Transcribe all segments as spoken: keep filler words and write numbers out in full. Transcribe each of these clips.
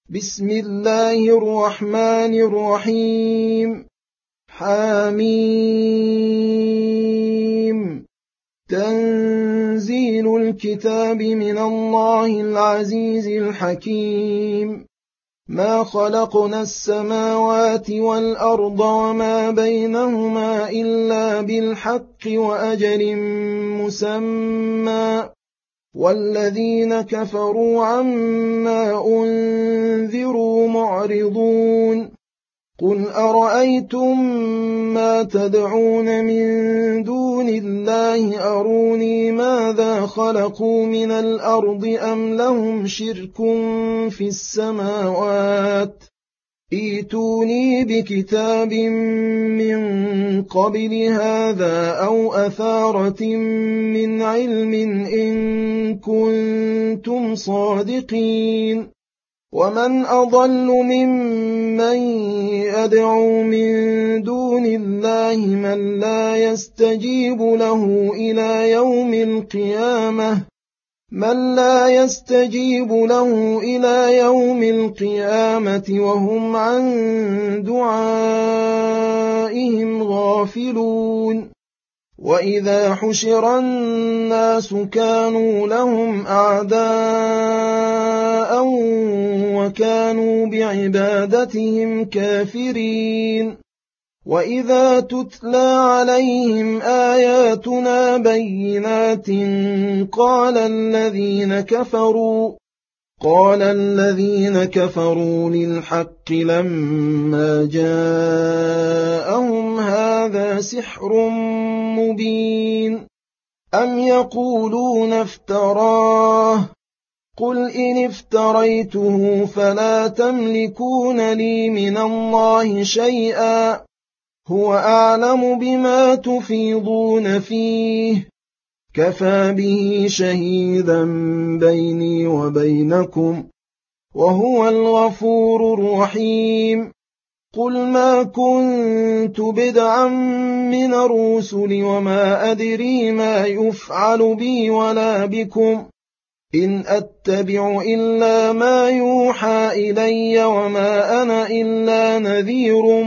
بسم الله الرحمن الرحيم. حميم. تنزيل الكتاب من الله العزيز الحكيم. ما خلقنا السماوات والأرض وما بينهما إلا بالحق وأجل مسمى، والذين كفروا عما أنذروا معرضون. قل أرأيتم ما تدعون من دون الله أروني ماذا خلقوا من الأرض أم لهم شرك في السماوات، ائتوني بكتاب من قبل هذا أو أثارة من علم إن كنتم صادقين. ومن أضل ممن يدعو من دون الله من لا يستجيب له إلى يوم القيامة من لا يستجيب له إلى يوم القيامة وهم عن دعائهم غافلون. وإذا حشر الناس كانوا لهم أعداء وكانوا بعبادتهم كافرين. وإذا تتلى عليهم آياتنا بينات قال الذين كفروا قال الذين كفروا للحق لما جاءهم هذا سحر مبين. أم يقولون افتراه، قل إن افتريته فلا تملكون لي من الله شيئا، هو أعلم بما تفيضون فيه، كفى به شهيدا بيني وبينكم، وهو الغفور الرحيم. قل ما كنت بدعا من الرسل وما أدري ما يفعل بي ولا بكم، إن أتبع إلا ما يوحى إلي وما أنا إلا نذير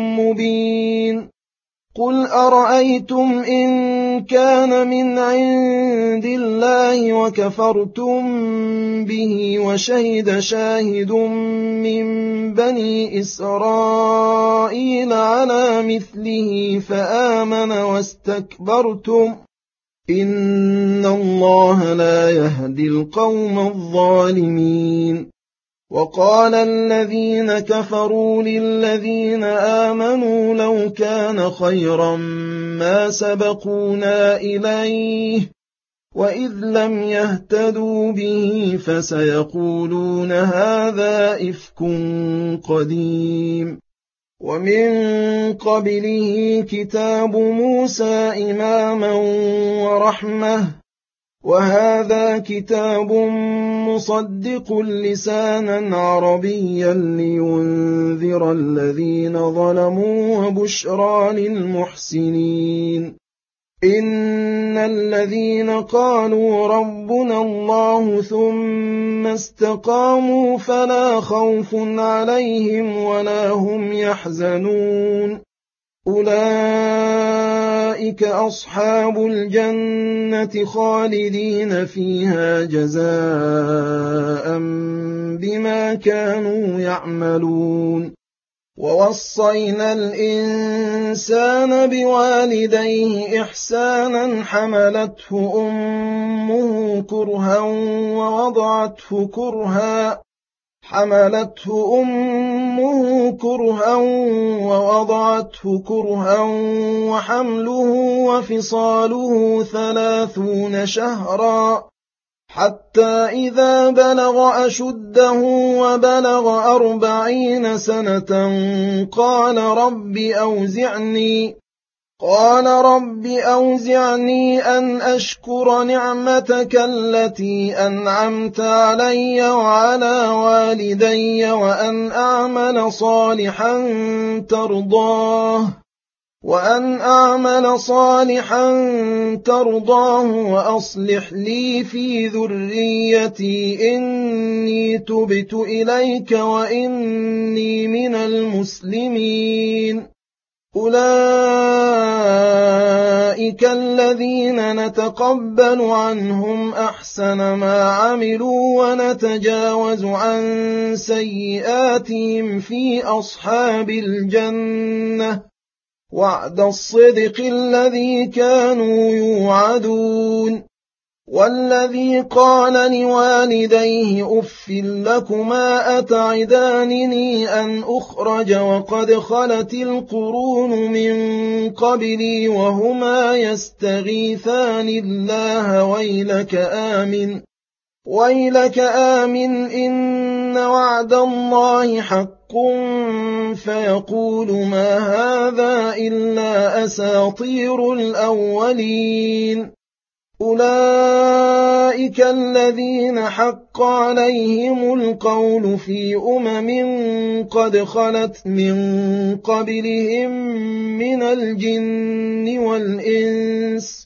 مبين. قل أرأيتم إن كان من عند الله وكفرتم به وشهد شاهد من بني إسرائيل على مثله فآمن واستكبرتم، إن الله لا يهدي القوم الظالمين. وقال الذين كفروا للذين آمنوا لو كان خيرا ما سبقونا إليه، وإذ لم يهتدوا به فسيقولون هذا إفك قديم. ومن قبله كتاب موسى إماما ورحمة، وهذا كتاب مصدق لسانا عربيا لينذر الذين ظلموا وبشرى للمحسنين. إن الذين قالوا ربنا الله ثم استقاموا فلا خوف عليهم ولا هم يحزنون، أولئك أصحاب الجنة خالدين فيها جزاء بما كانوا يعملون. ووصينا الإنسان بوالديه إحسانا حملته أمه كرها ووضعته كرها حملته أمه كرها ووضعته كرها وحمله وفصاله ثلاثون شهرا، حتى إذا بلغ أشده وبلغ أربعين سنة قال رب أوزعني قال رب أوزعني أن أشكر نعمتك التي أنعمت علي وعلى والدي وأن أعمل صالحا ترضاه وأن أعمل صالحا ترضاه وأصلح لي في ذريتي إني تبت إليك وإني من المسلمين. أولئك الذين نتقبل عنهم أحسن ما عملوا ونتجاوز عن سيئاتهم في أصحاب الجنة وعد الصدق الذي كانوا يوعدون. والذي قال لوالديه أف لكما أتعدانني أن أخرج وقد خلت القرون من قبلي وهما يستغيثان الله ويلك آمن ويلك آمن إن وعد الله حق فيقول ما هذا إلا أساطير الأولين. أولئك الذين حق عليهم القول في أمم قد خلت من قبلهم من الجن والإنس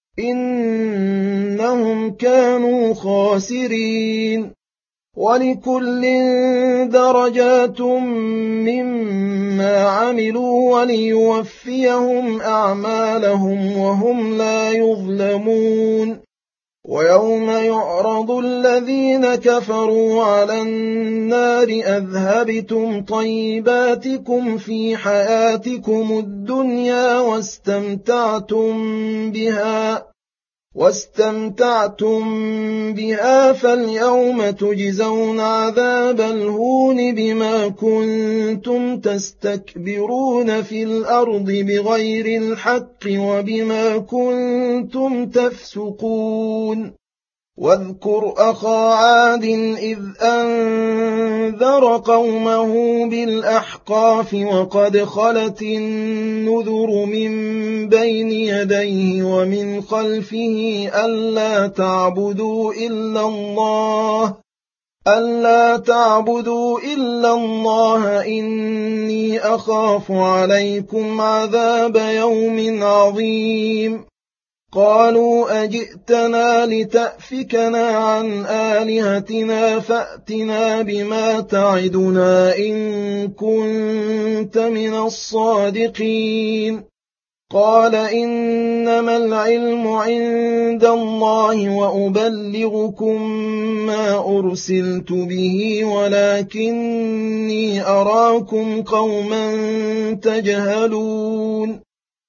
إنهم كانوا خاسرين. ولكل درجات مما عملوا وليوفيهم أعمالهم وهم لا يظلمون. ويوم يعرض الذين كفروا على النار أذهبتم طيباتكم في حياتكم الدنيا واستمتعتم بها واستمتعتم بها فاليوم تجزون عذاب الهون بما كنتم تستكبرون في الأرض بغير الحق وبما كنتم تفسقون. واذكر أخا عاد إذ أنذر قومه بالأحقاف وقد خلت النذر من بين يديه ومن خلفه ألا تعبدوا إلا الله ألا تعبدوا إلا الله إني أخاف عليكم عذاب يوم عظيم. قالوا أجئتنا لتأفكنا عن آلهتنا فأتنا بما تعدنا إن كنت من الصادقين. قال إنما العلم عند الله وأبلغكم ما أرسلت به ولكني أراكم قوما تجهلون.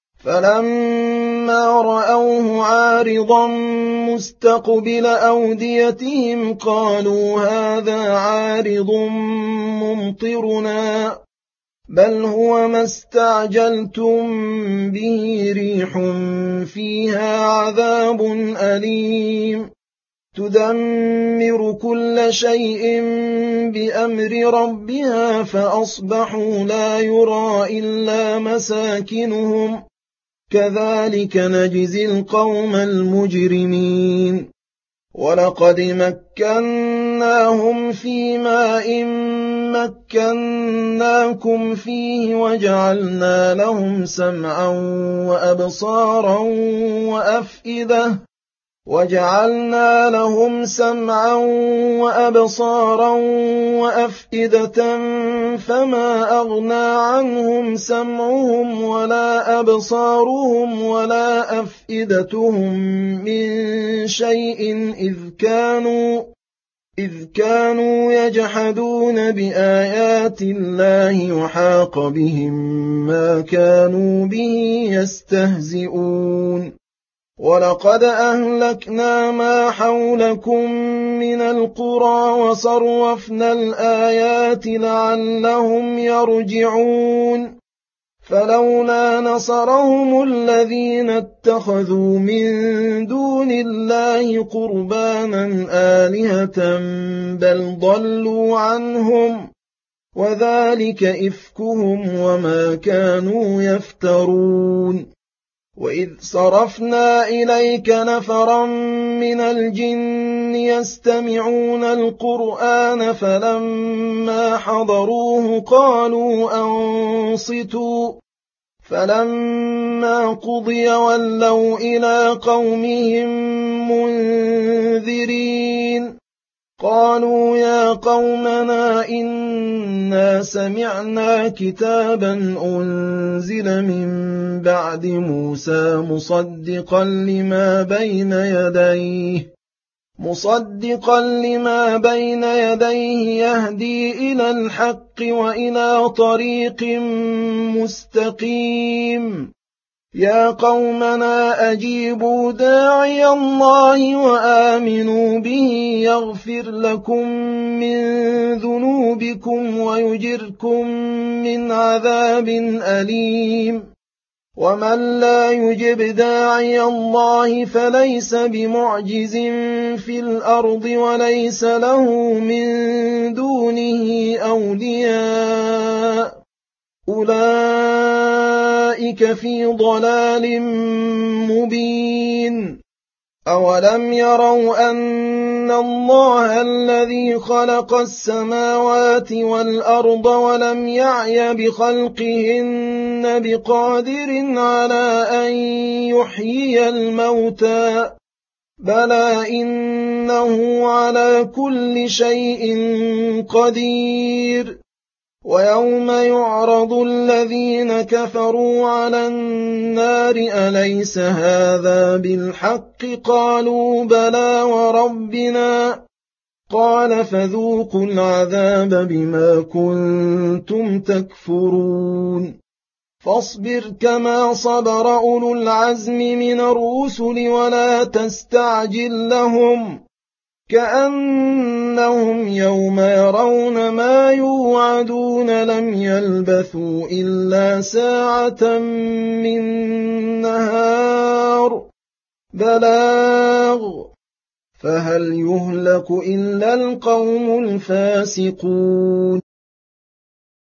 فلما رأوه عارضا مستقبل أوديتهم قالوا هذا عارض ممطرنا بل هو ما استعجلتم به ريح فيها عذاب أليم تدمر كل شيء بأمر ربها فأصبحوا لا يرى إلا مساكنهم كذلك نجزي القوم المجرمين. ولقد مكناهم في ماء مكناكم فيه وجعلنا لهم سمعا وأبصارا وأفئدة وجعلنا لهم سمعا وأبصارا وأفئدة فما أغنى عنهم سمعهم ولا أبصارهم ولا أفئدتهم من شيء إذ كانوا إذ كانوا يجحدون بآيات الله وحاق بهم ما كانوا به يستهزئون. ولقد أهلكنا ما حولكم من القرى وصرفنا الآيات لعلهم يرجعون. فلولا نصرهم الذين اتخذوا من دون الله قربانا آلهة بل ضلوا عنهم وذلك إفكهم وما كانوا يفترون. وإذ صرفنا إليك نفرا من الجن يستمعون القرآن فلما حضروه قالوا أنصتوا فلما قضي ولوا إلى قومهم منذرين قالوا يا قومنا إنا سمعنا كتابا أنزل من بعد موسى مصدقا لما بين يديه مصدقا لما بين يديه يهدي إلى الحق وإلى طريق مستقيم يا قومنا أجيبوا داعي الله وآمنوا به يغفر لكم من ذنوبكم ويجركم من عذاب أليم ومن لا يجب داعي الله فليس بمعجز في الأرض وليس له من دونه أولياء أولئك في ضلال مبين أولم يروا أن الله الذي خلق السماوات والأرض ولم يعي بخلقهن بقادر على أن يحيي الموتى بلى إنه على كل شيء قدير ويوم يعرض الذين كفروا على النار أليس هذا بالحق قالوا بلى وربنا قال فذوقوا العذاب بما كنتم تكفرون فاصبر كما صبر أولو العزم من الرسل ولا تستعجل لهم كأنهم يوم يرون ما يوعدون لم يلبثوا إلا ساعة من نهار بلاغ فهل يهلك إلا القوم الفاسقون